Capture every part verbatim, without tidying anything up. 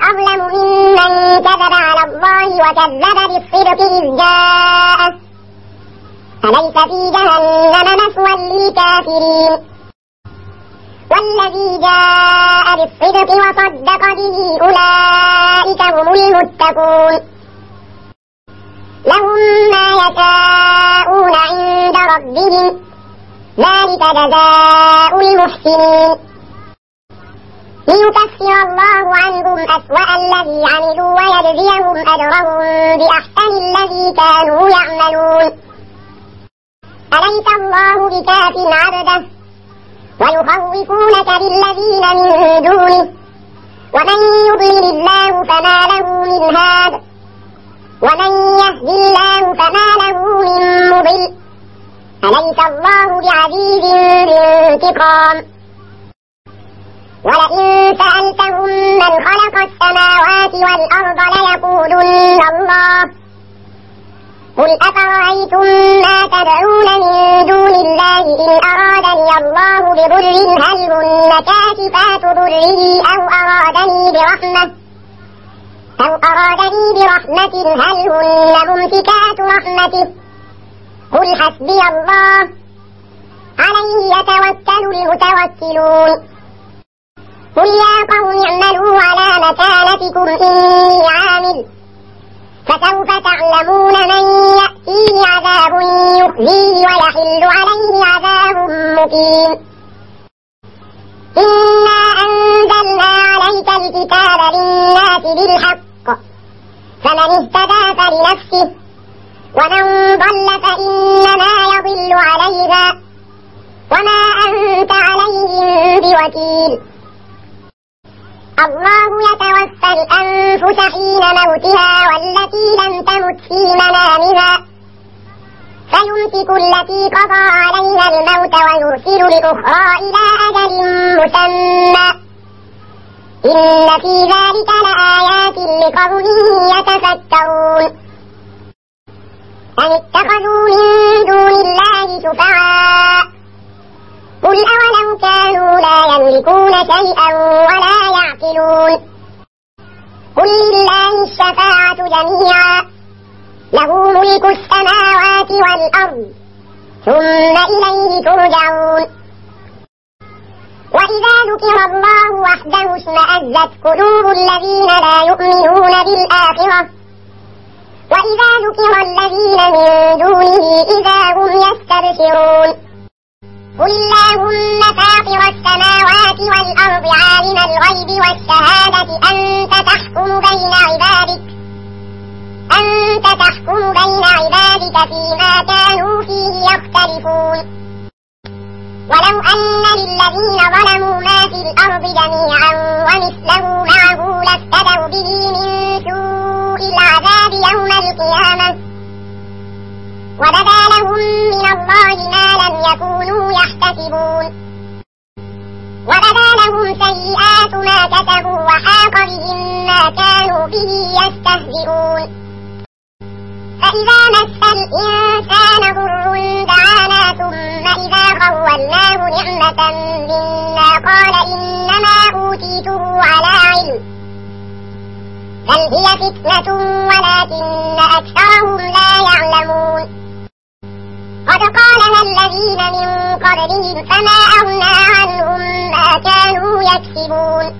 أظلم ممن كذب على الله وكذب بالصدق إذ جاءه أليس في جهنم مثوى للكافرين والذي جاء بالصدق وصدق به أولئك هم المتقون لهم ما يشاءون عند ربهم ذلك جزاء المحسنين ليكفر الله عنهم أسوأ الذي عملوا ويجزيهم أجرهم بأحسن الذي كانوا يعملون أليس الله بكاف عبده ويخوفونك بالذين من دونه ومن يضلل الله فما له من هاد ومن يهد الله فما له من مضل أليس الله بعزيز بانتقام ولئن سألتهم من خلق السماوات والأرض ليقولن الله قل أفرأيتم ما تدعون من دون الله إن أرادني الله بضر هل هن كاشفات ضره أو أرادني برحمة أو أرادني برحمة هل هن ممسكات رحمته قل حسبي الله عليه يتوكل المتوكلون قل يا قوم اعملوا على مكانتكم إني عامل فسوف تعلمون من يأتيه عذاب يخزيه ويحل عليه عذاب مقيم إنا أنزلنا عليك الكتاب للناس بالحق فمن اهتدى فلنفسه ومن ضل فإنما يضل عليها وما أنت عليهم بوكيل الله يتوفى الأنفس حين موتها والتي لم تمت في منامها فيمسك التي قضى عليها الموت ويرسل الأخرى إلى أجل مسمى إن في ذلك لآيات لقوم يتفكرون أم اتخذوا من دون الله شفعاء قل أولو كانوا لا يملكون شيئا ولا يعقلون قل لله الشفاعة جميعا له ملك السماوات والأرض ثم إليه ترجعون وإذا ذكر الله وحده اشمأزت قلوب الذين لا يؤمنون بالآخرة وإذا ذكر الذين من دونه إذا هم يستبشرون قل اللهم فاطر السماوات والأرض عالم الغيب والشهادة أنت تحكم بين عبادك أنت تحكم بين عبادك فيما كانوا فيه يختلفون ولو أن للذين ظلموا ما في الأرض جميعا ومثله معه لافتدوا به من سوء العذاب يوم القيامة وبدا لهم من الله ما لم يكونوا يحتسبون وبدا لهم سيئات ما كسبوا وحاق بهم ما كانوا به يستهزئون فإذا مس الإنسان ضر دعانا ثم إذا خولناه نعمة منا قال إنما أوتيته على علم بل هي فتنة ولكن أكثرهم لا يعلمون قد قالها الذين من قبلهم فما أغنى عنهم ما كانوا يكسبون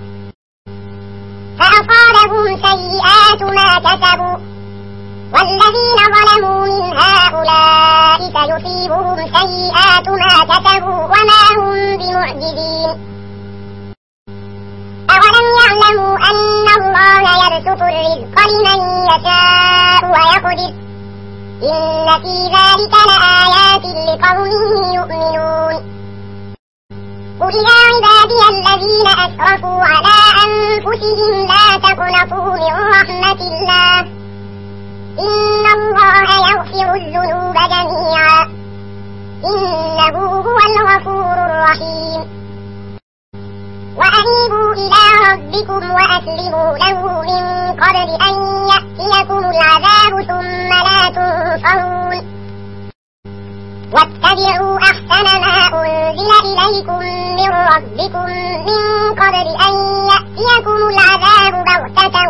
فأصابهم سيئات ما كسبوا والذين ظلموا من هؤلاء سيصيبهم سيئات ما كسبوا وما هم بمعجزين أولم يعلموا أن الله يبسط الرزق لمن يشاء ويقدر إن في ذلك لآيات لقوم يؤمنون قل يا عبادي الذين أسرفوا على أنفسهم لا تقنطوا من رحمة الله إن الله يغفر الذنوب جميعا إنه هو الغفور الرحيم وأنيبوا إلى ربكم وأسلموا له من قبل أن يأتيكم العذاب ثم لا تنصرون واتبعوا أحسن ما أنزل إليكم من ربكم من قبل أن يأتيكم العذاب بغتة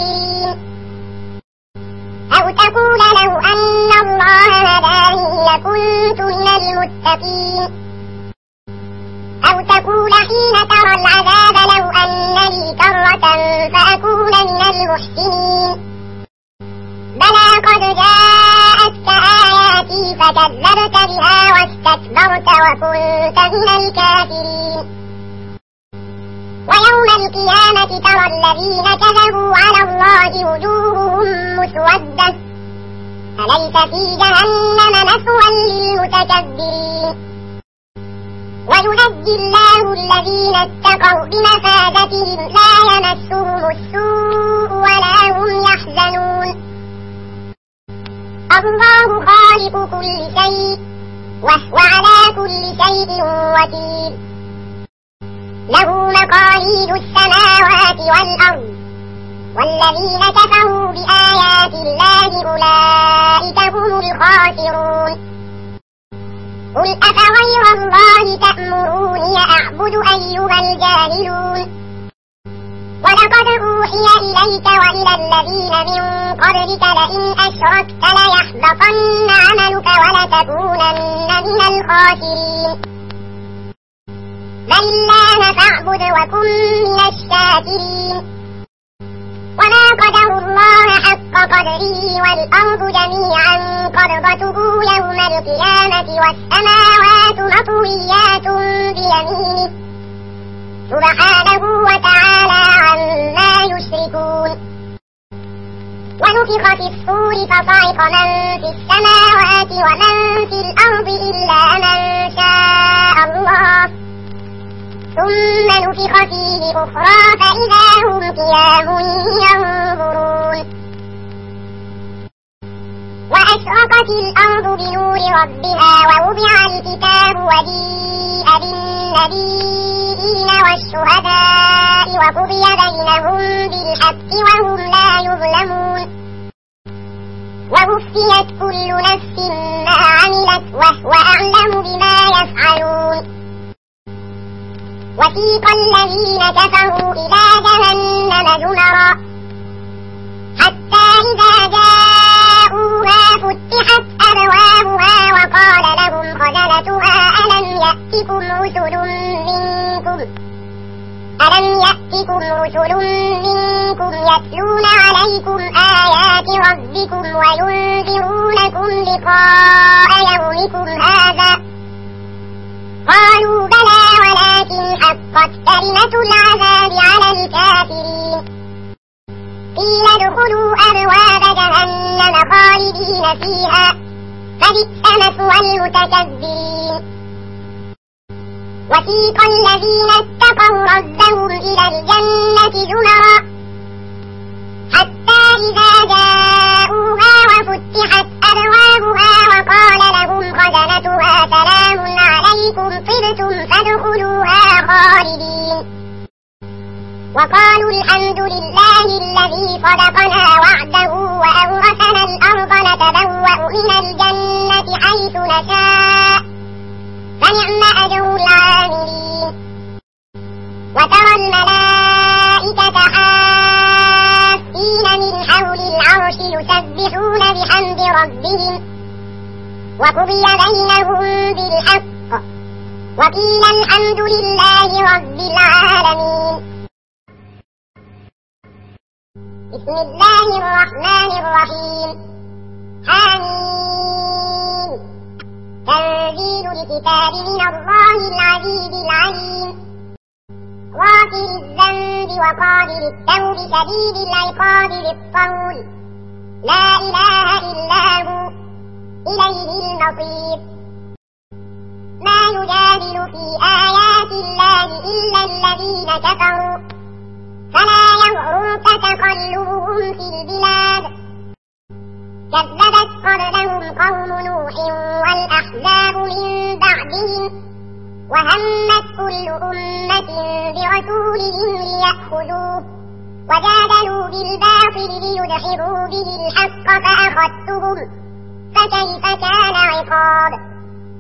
الخاسرين أو تقول لو أن الله هداني لكنت من المتقين أو تقول حين ترى العذاب لو أن لي كرة فأكون من المحسنين بلى قد جاءتك آياتي فكذبت بها واستكبرت وكنت من الكافرين ويوم القيامة ترى الذين كذبوا على الله وجوههم مسودة أليس في جهنم مثوى للمتكبرين وينجي الله الذين اتقوا بمفازتهم لا يمسهم السوء ولا هم يحزنون الله خالق كل شيء وهو على كل شيء وكيل له مقاليد السماوات والأرض والذين كفروا بآيات الله أولئك هم الخاسرون قل أفغير الله تأمروني أعبد أيها الجاهلون ولقد أوحي إليك وإلى الذين من قبلك لئن أشركت ليحبطن عملك ولتكونن من الخاسرين بل الله فاعبد وكن من الشاكرين وما قدروا الله حق قدره والأرض جميعا قبضته يوم القيامة والسماوات مطويات بيمينه سبحانه وتعالى عما يشركون ونفخ في الصور فصعق من في السماوات ومن في الأرض إلا من شاء الله ثم نفخ فيه أخرى فإذا هم قيام ينظرون وأشرقت الأرض بنور ربها ووضع الكتاب وجيء بالنبيين والشهداء وقضي بينهم بالحق وهم لا يظلمون ووفيت كل نفس ما عملت وهو أعلم بما يفعلون وسيق الذين كفروا إلى جهنم زمرا حتى إذا جاءوها فتحت أبوابها وقال لهم خزنتها ألم يأتكم رسل منكم ألم يأتكم رسل منكم يتلون عليكم آيات ربكم وينذرونكم لقاء يومكم هذا قالوا بلى ولكن حقت كلمة العذاب على الكافرين قيل ادخلوا أبواب جهنم خالدين فيها فبئس مثوى المتكبرين وسيق الذين اتقوا ربهم إلى الجنة زمرا حتى إذا جاءوها وفتحت أبوابها وقال لهم خزنتها سلام عليكم طبتم فادخلوها خالدين وقالوا الحمد لله الذي صدقنا وعده وأورثنا الأرض نتبوأ من الجنة حيث نشاء فنعم أجر العاملين وترى الملائكة حافين من حول العرش يسبحون بحمد ربهم وقضي بينهم بالحق وقيل الحمد لله رب العالمين بسم الله الرحمن الرحيم حميم تنزيل الكتاب من الله العزيز العليم غافر الذنب وقابل التوب شديد العقاب بالطول لا إله إلا هو إليه المصير ما يجادل في آيات الله إلا الذين كفروا فلا يغرك تقلبهم في البلاد كذبت قبلهم قوم نوح والأحزاب من بعدهم وهمت كل أمة برسولهم ليأخذوه وجادلوا بالباطل ليدحضوا به الحق فأخذتهم فكيف كان عقاب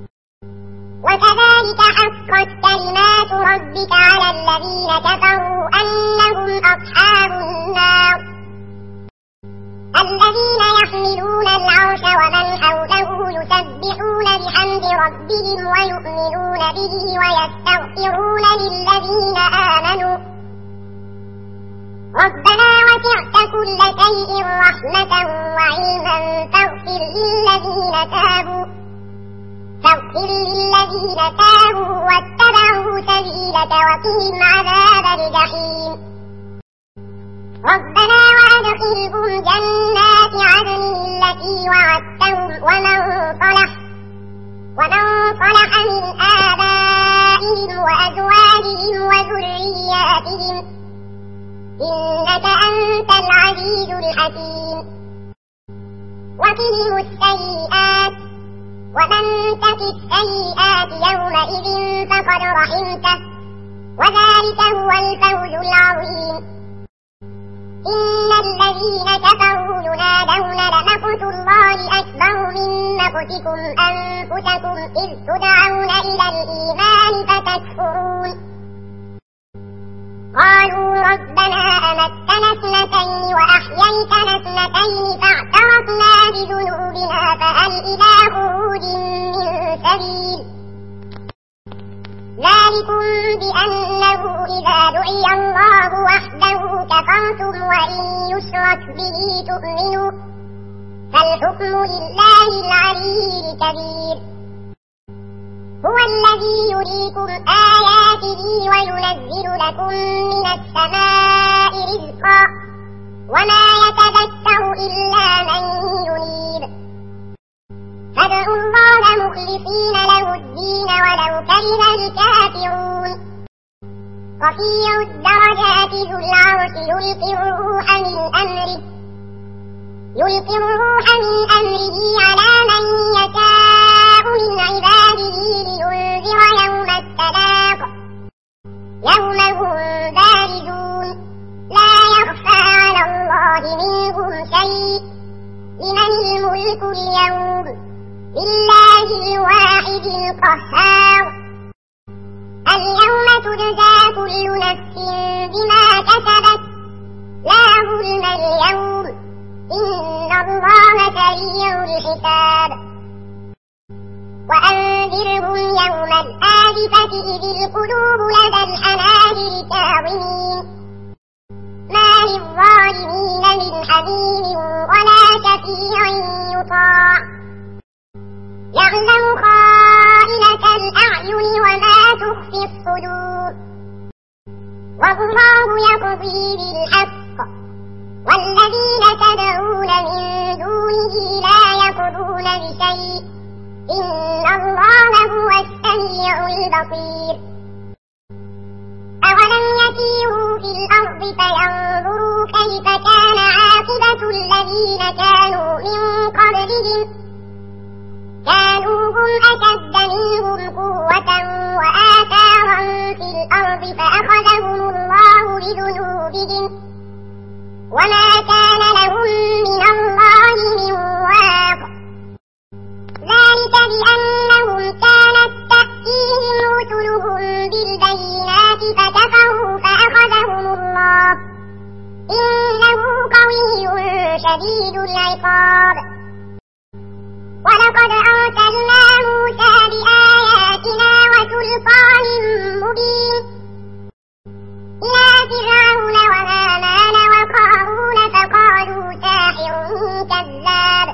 وكذلك حقت كلمات ربك على الذين كفروا أنهم أصحاب النار العرش ومن حوله يسبحون بحمد ربهم ويؤمنون به ويستغفرون للذين آمنوا ربنا وسعت كل شيء رحمة وعلما فاغفر للذين تابوا فاغفر للذين تابوا واتبعوا سبيلك وقهم عذاب الجحيم ربنا وأدخلهم جنات عدن التي وعدتهم ومن صلح ومن صلح من آبائهم وأزواجهم وذرياتهم إنك أنت العزيز الحكيم وقهم السيئات ومن تق السيئات يومئذ فقد رحمته وذلك هو الفوز العظيم إن الذين كفروا ينادون لمقت الله أكبر من مقتكم أنفسكم إذ تدعون إلى الإيمان فتكفرون قالوا ربنا أمتنا اثنتين وأحييتنا اثنتين فاعترفنا بذنوبنا فهل إلى خروج من سبيل ذلكم بأنه إذا دعي الله وحده كفرتم وإن يشرك به تؤمنوا فالحكم لله العلي الكبير هو الذي يريكم آياته وينزل لكم من السماء رزقا وما يتذكر إلا من ينيب فادعوا الله مخلصين له الدين ولو كره الكافرون رفيع الدرجات ذو العرش يلقي الروح من أمره يلقي الروح من أمره على من يشاء من عباده لينذر يوم التلاق يوم هم بارزون لا يخفى على الله منهم شيء لمن الملك اليوم لله الواحد القهار اليوم تجزى كل نفس بما كسبت لا ظلم اليوم إن الله سريع الحساب وأنذرهم يوم الآزفة إذ القلوب لدى الحناجر كاظمين ما للظالمين من حميم ولا شفيع يطاع يعلم خائنة الأعين وما تخفي الصدور والله يقضي بالحق والذين تدعون من دونه لا يقضون بشيء إن الله هو السميع البصير أولم يسيروا في الأرض فينظروا كيف كان عاقبة الذين كانوا من قبلهم كانوا هم أشد منهم قوة وآثارا في الأرض فأخذهم الله بذنوبهم وما كان لهم من الله من واق ذلك بأنهم كانت تأتيهم رسلهم بالبينات فكفروا فأخذهم الله إنه قوي شديد العقاب ولقد أرسلنا موسى بآياتنا وسلطان مبين إلى فرعون وهامان وقارون فقالوا ساحر كذاب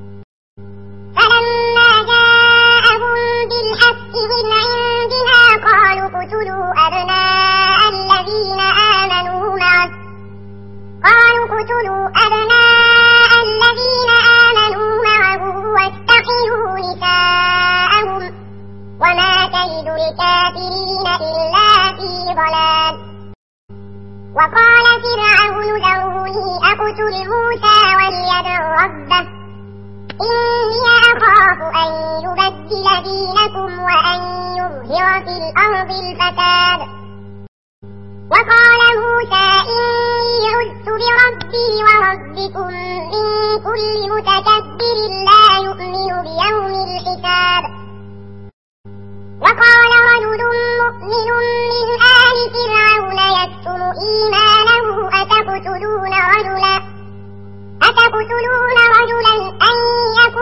فلما جاءهم بالحق من عندنا قالوا اقتلوا أبناء الذين آمنوا معه قالوا اقتلوا أبناء الذين آمنوا معه واستحيوا نساءهم وما كيد الكافرين إلا في ضلال وقال فرعون ذروني أقتل موسى وليدع ربه إني أخاف أن يبدل دينكم وأن يظهر في الأرض الفساد وقال موسى إني عذت بربي وربكم من كل متكبر لا يؤمن بيوم الحساب وقال رجل مؤمن من آل فرعون يكتم إيمانه أتقتلون رجلا أتقتلون رجلا أن يكون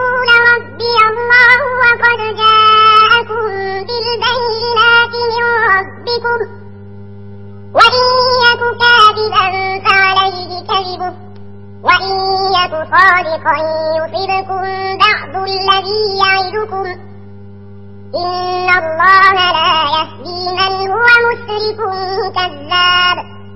يك صادقا يصبكم بعض الذي يعدكم إن الله لا يهدي من هو مسرف كذاب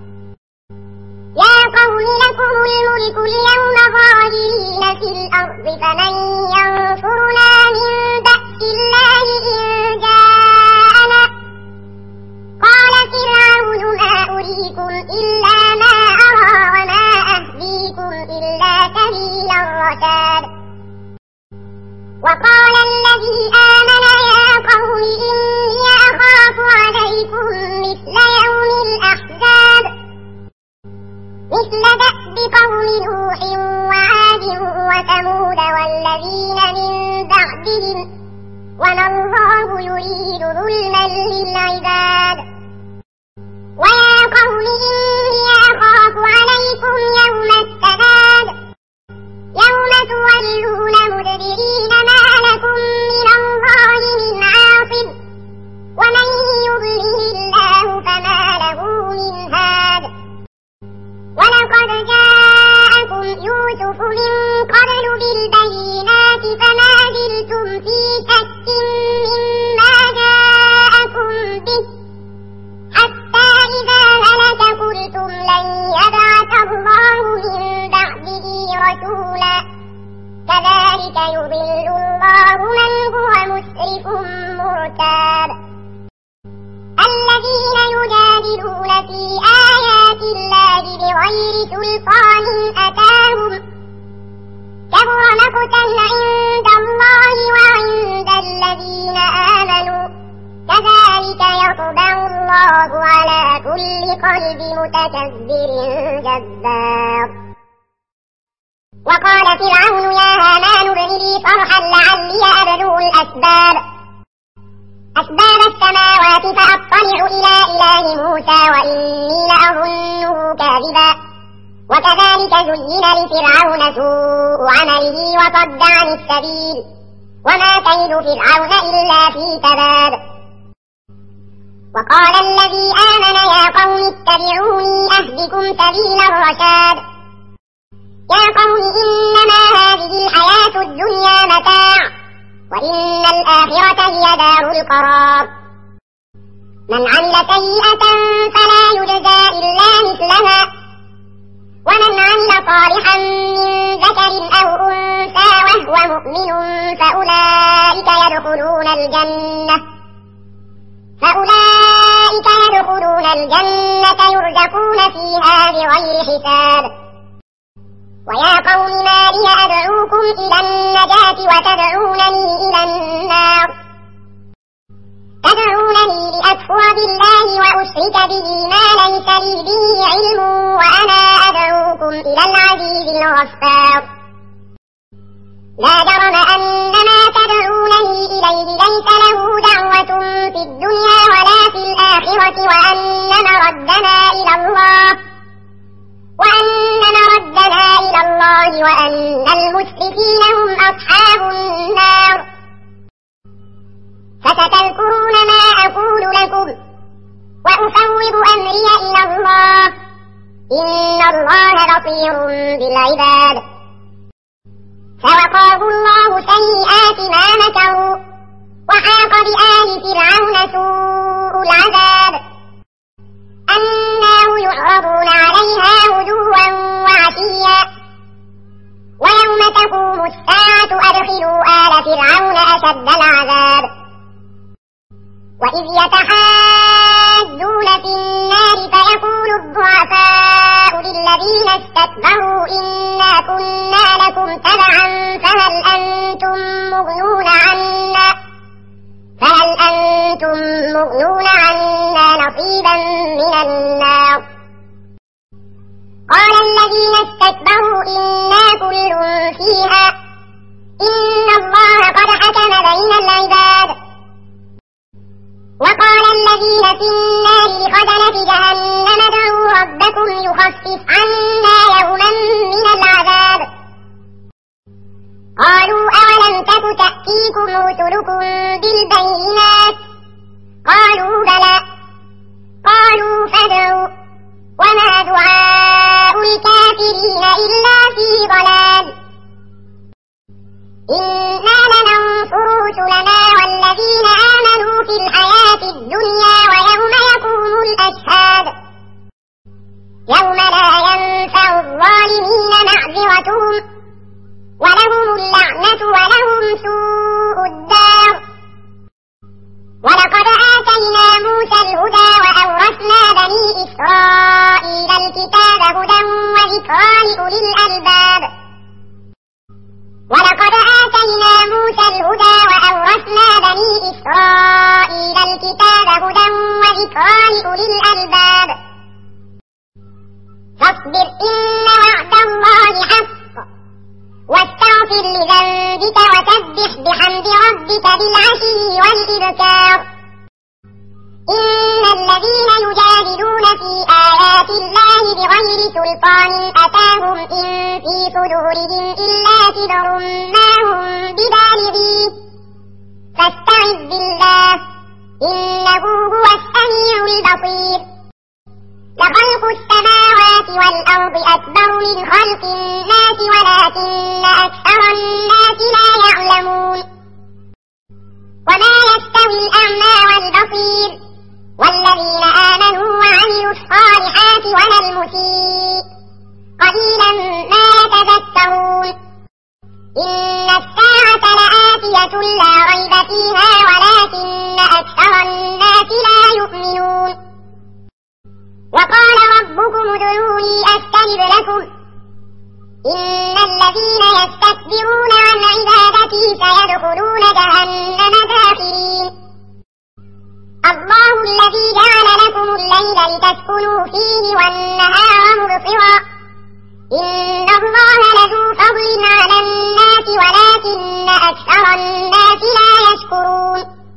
يا قوم لكم الملك اليوم ظاهرين في الأرض فمن ينصرنا من بأس الله إن جاءنا قال فرعون ما أريكم إلا ما أرى وما أهديكم إلا سبيل الرشاد وقال الذي آمن يا قوم إني أخاف عليكم مثل يوم الأحزاب مثل دأب قوم نوح وعاد وثمود والذين من بعدهم وما الله يريد ظلما للعباد ويا قوم إني أخاف عليكم يوم التناد يوم تولون مدبرين ما لكم من الله من عاصم ومن يضلل الله فما له من هاد ولقد جاءكم يوسف من قبل بالبينات فما زلتم في شك مما جاءكم به حتى إذا هلك قلتم لن يبعث الله من بعده رسولا كذلك يضل الله من هو مسرف مرتاب الذين يجادلون في آيات الله بغير سلطان أتاهم كبر مقتا عند الله وعند الذين آمنوا كذلك يطبع الله على كل قلب متكبر جبار وقال فرعون يا هامان ابن لي صرحا لعلي أبلغ الأسباب أسباب السماوات فأطلع إلى إله موسى وإني لأظنه كاذبا وكذلك زين لفرعون سوء عمله وصد عن السبيل وما كيد فرعون إلا في تباب وقال الذي آمن يا قوم اتبعوني أهدكم سبيل الرشاد يا قوم إنما هذه الحياة الدنيا متاع وإن الآخرة هي دار القرار من عمل سيئة فلا يجزى إلا مثلها ومن عمل صالحا من ذكر أو أنثى وهو مؤمن فأولئك يدخلون الجنة فأولئك يدخلون الجنة يرزقون فيها بغير حساب ويا قوم ما لي أدعوكم إلى النجاة وتدعونني إلى النار تدعونني لأكفر بالله وأشرك به ما ليس لي به علم وأنا أدعوكم إلى العزيز الغفار لا جرم أن ما تدعونني إليه ليس له دعوة في الدنيا ولا في الآخرة وأن مردنا إلى الله وأن مردنا إلى الله وأن المسرفين هم أصحاب النار فستذكرون ما أقول لكم وأفوض أمري إلى الله إن الله بصير بالعباد فوقاه الله سيئات ما مكروا وحاق بآل فرعون سوء العذاب النار يعرضون عليها غدوا وعشيا ويوم تقوم الساعة أدخلوا آل فرعون أشد العذاب وإذ يتحاجون في النار فيقول الضعفاء للذين استكبروا إنا كنا لكم تبعا فهل أنتم مغنون عنا فهل أنتم مغنون عنا نصيبا من النار قال الذين استكبروا إنا كل فيها إن الله قد حكم بين العباد وقال الذين في النار لخزنة جهنم ادعوا ربكم يخفف عنا يوما من العذاب قالوا أولم تك تأتيكم رسلكم بالبينات قالوا بلى قالوا فادعوا وما دعاء الكافرين إلا في ضلال سوء الدار. ولقد آتينا موسى الهدى وأورثنا بني إسرائيل الكتاب هدى وذكرى لأولي الألباب. ولقد آتينا موسى الهدى وأورثنا بني إسرائيل الكتاب هدى وذكرى لأولي الألباب. فاصبر إن وعد الله حق واستغفر لذنبك وسبح بحمد ربك بالعشي والإبكار. إن الذين يجادلون في آيات الله بغير سلطان أتاهم إن في صدورهم إلا كبر ما هم ببالغيه فاستعذ بالله إنه هو السميع البصير. لخلق السماوات والأرض أكبر من خلق الناس ولكن أكثر الناس لا يعلمون. وما يستوي الأعمى والبصير والذين آمنوا وعملوا الصالحات ولا المسيء قليلا ما يتذكرون. إن الساعة لآتية لا ريب فيها ولكن أكثر الناس لا يؤمنون. وقال ربكم ادعوني أستجب لكم إن الذين يستكبرون عن عبادتي سيدخلون جهنم داخرين. الله الذي جعل لكم الليل لتسكنوا فيه والنهار مبصرا إن الله لذو فضل على الناس ولكن أكثر الناس لا يشكرون.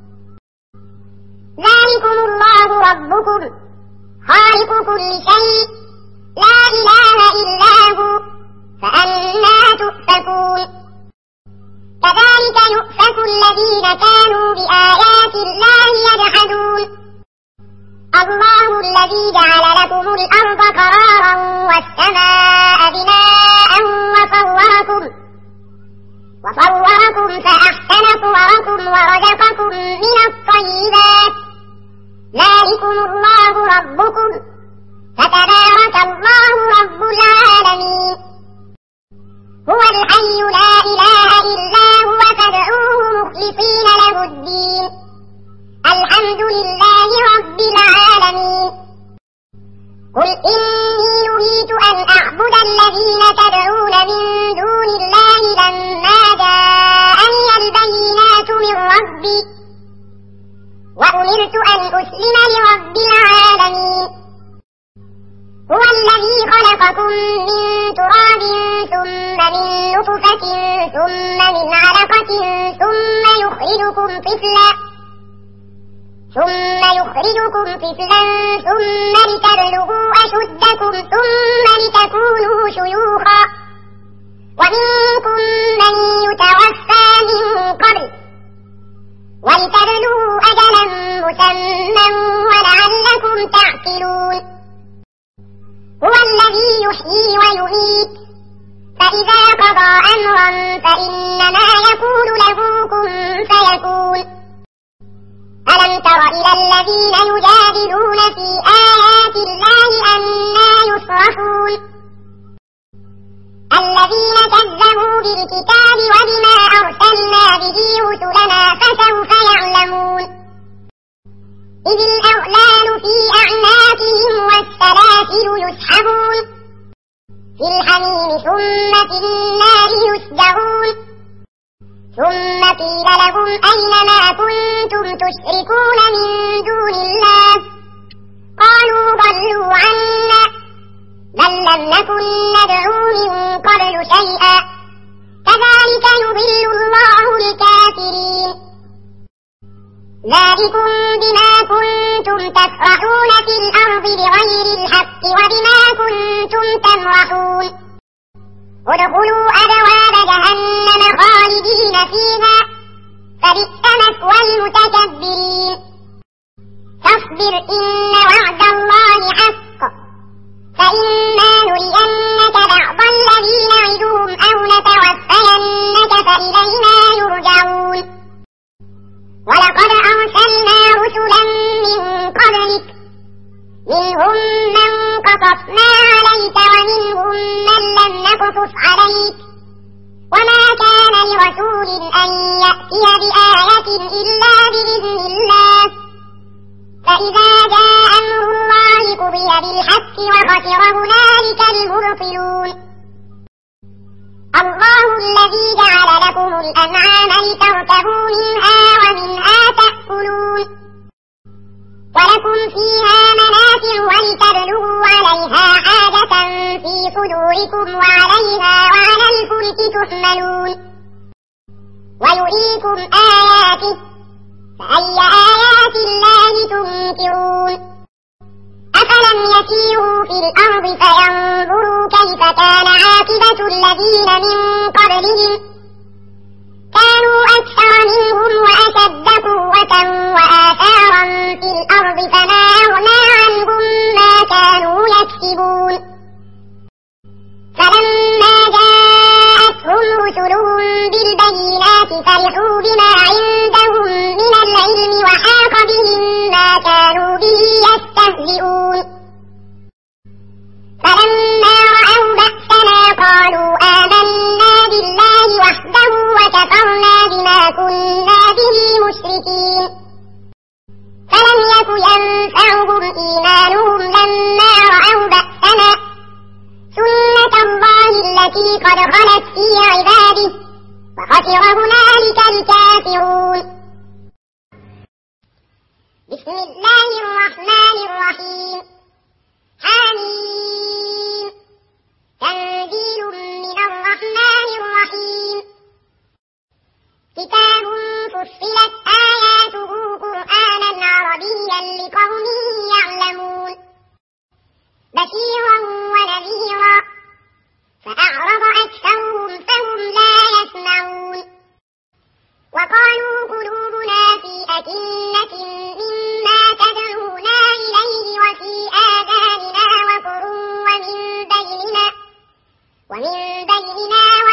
ذلكم الله ربكم خالق كل شيء لا إله إلا هو فأنا تؤفكون. كذلك يؤفك الذين كانوا بآيات الله يجحدون. الله الذي جعل لكم الأرض قرارا والسماء بناء وصوركم وصوركم فأحسن صوركم ورزقكم من الطيبات. ذلكم الله ربكم فتبارك الله رب العالمين. هو الحي لا إله إلا هو فادعوه مخلصين له الدين الحمد لله رب العالمين. قل إني نهيت أن أعبد الذين تدعون من دون الله لما جاءني البينات من ربي وأمرت أن أسلم لرب العالمين. هو الذي خلقكم من تراب ثم من نطفة ثم من علقة ثم يخرجكم طفلا ثم يخرجكم طفلا ثم لتبلغوا أشدكم ثم لتكونوا شيوخا ومنكم من يتوفى من قبل ولتبلغوا أجلا مسمى ولعلكم تعقلون. هو الذي يحيي ويميت فإذا قضى أمرا فإنما يقول له كن فيكون. ألم تر إلى الذين يجادلون في آيات الله أنى يصرفون الذين كذبوا بالكتاب وبما أرسلنا به رسلنا فسوف يعلمون. إذ الأغلال في أعناقهم والسلاسل يسحبون في الحميم ثم في النار يسجرون. ثم قيل لهم أين ما كنتم تشركون من دون الله قالوا ضلوا عنا بل لم نكن ندعو من قبل شيئا كذلك يضل الله الكافرين. ذلكم بما كنتم تفرحون في الأرض بغير الحق وبما كنتم تمرحون. ادخلوا أبواب جهنم خالدين فيها فبئس مثوى المتكبرين. فاصبر إن وعد الله حق فإما نرينك بعض الذي نعدهم أو نتوفينك فإلينا يرجعون. ولقد أرسلنا رسلا من قبلك منهم من قصصنا عليك ومنهم من لم نقصص عليك وما كان لرسول أن يأتي بآية إلا بإذن الله فإذا جاء أمر الله قضي بالحق وخسر هنالك المبطلون الله الذي جعل لكم الأنعام لتركبوا منها ومنها تأكلون ولكم فيها منافع ولتبلغوا عليها حاجة في صدوركم وعليها وعلى الفلك تحملون ويريكم آياته فأي آيات الله تنكرون أفلم يسيروا في الأرض فينظروا كيف كان عاقبة الذين من قبلهم كانوا أكثر منهم وأشد قوة وآثارا في الأرض فما أغنى عنهم ما كانوا يكسبون فلما جاءتهم رسلهم بالبينات فرحوا بما عندهم من العلم وحاق بهم ما كانوا به يستهزئون فلما رأوا بأسنا قالوا آمنا بالله وحده وكفرنا بما كنا به مشركين فلم يك ينفعهم إيمانهم لما رأوا بأسنا سنة الله التي قد خلت في عباده وخسر هنالك الكافرون بسم الله الرحمن الرحيم حميم تنزيل من الرحمن الرحيم كتاب فصلت آياته قرآنا عربيا لقوم يعلمون بشيرا ونذيرا فأعرض أكثرهم فهم لا يسمعون وقالوا قلوبنا في أكنة مما تدعونا إليه وفي آذاننا وقر ومن بيننا ومن بيننا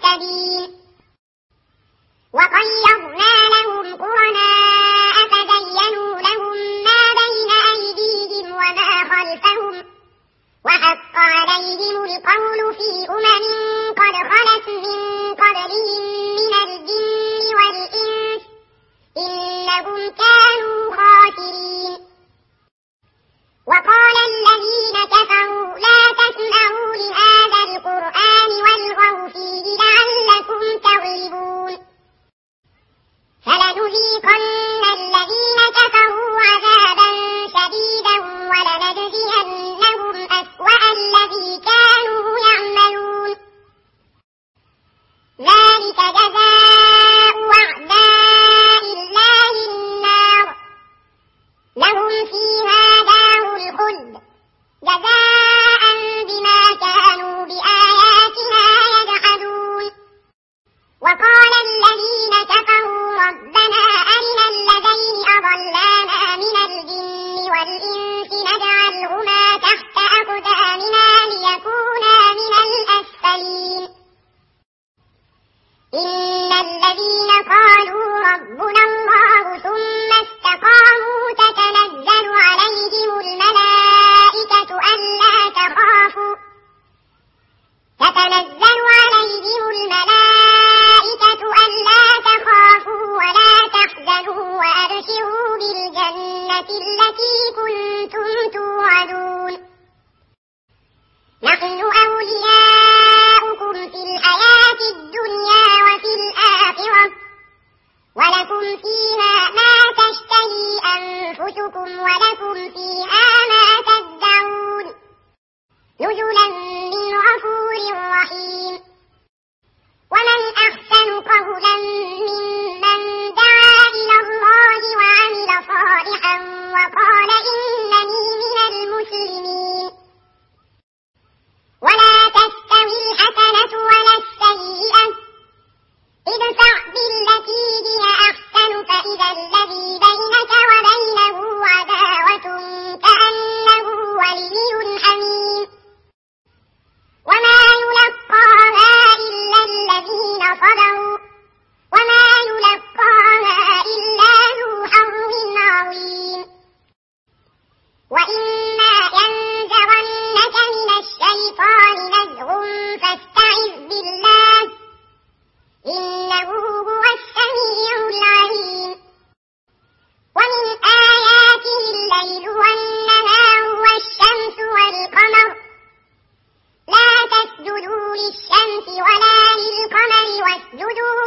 مهتدين وقيضنا لهم قرناء فزينوا لهم ما بين أيديهم وما خلفهم وحق عليهم القول في أمم قد خلت من قبلهم من الجن والإنس إنهم كانوا خاسرين وقال الذين كفروا لا تسمعوا لهذا القرآن والغوا فيه لعلكم تغلبون فلنذيقن الذين كفروا عذابا شديدا ولنجزينهم أسوأ الذي كانوا يعملون ذلك جزاء أعداء الله النار لهم فيها دار الخلد جزاء بما كانوا بآياتنا يجحدون وقال الذين كفروا ربنا أرنا الذين أضلانا من الجن والإنس نجعلهما تحت أقدامنا ليكونا من الأسفلين إن الذين قالوا ربنا الله ثم استقاموا تتنزل عليهم الملائكة ألا تخافوا تتنزل عليهم الملائكة ألا تخافوا ولا تحزنوا وأبشروا بالجنة التي كنتم توعدون نحن أولياؤكم في الحياة الدنيا وفي الآخرة ولكم فيها ما تشتهي أنفسكم ولكم فيها ما تدعون نزلا من غفور رحيم ومن أحسن قولا ممن دعا إلى الله وعمل صالحا وقال إنني من المسلمين ولا تستوي الحسنة ولا السيئة ادفع بالتي هي أحسن فإذا الذي بينك وبينه عداوة كأنه ولي حميم وما يلقاها إلا الذين صبروا وما يلقاها إلا ذو حظ عظيم وإما ينزغنك من الشيطان نزغ فاستعذ بالله إنه هو السميع العليم ومن آياته الليل والنهار والشمس والقمر لا تسجدوا للشمس ولا للقمر واسجدوا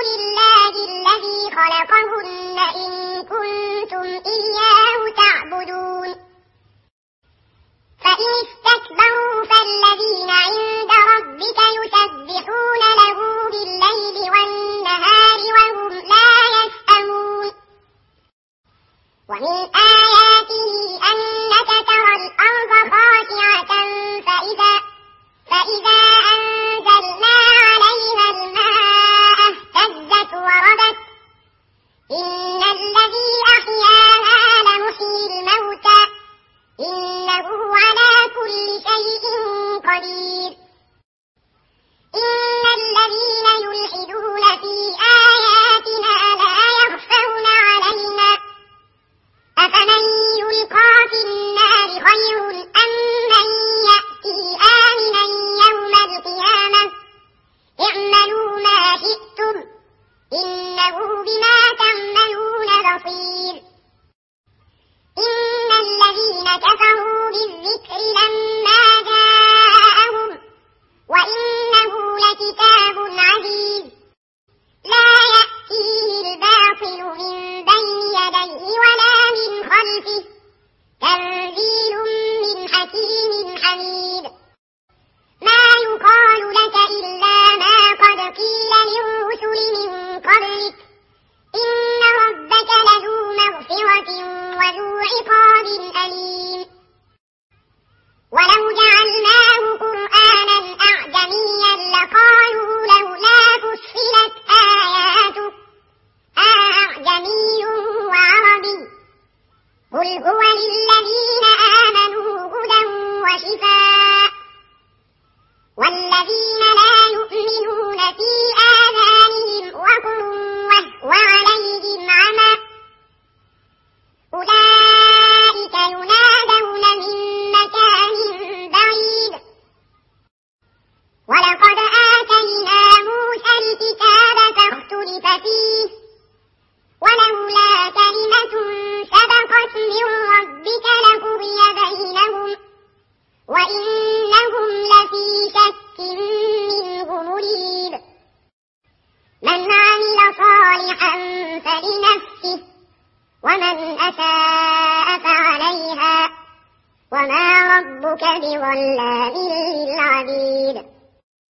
صالحا فلنفسه ومن أساء فعليها وما ربك بظلام للعبيد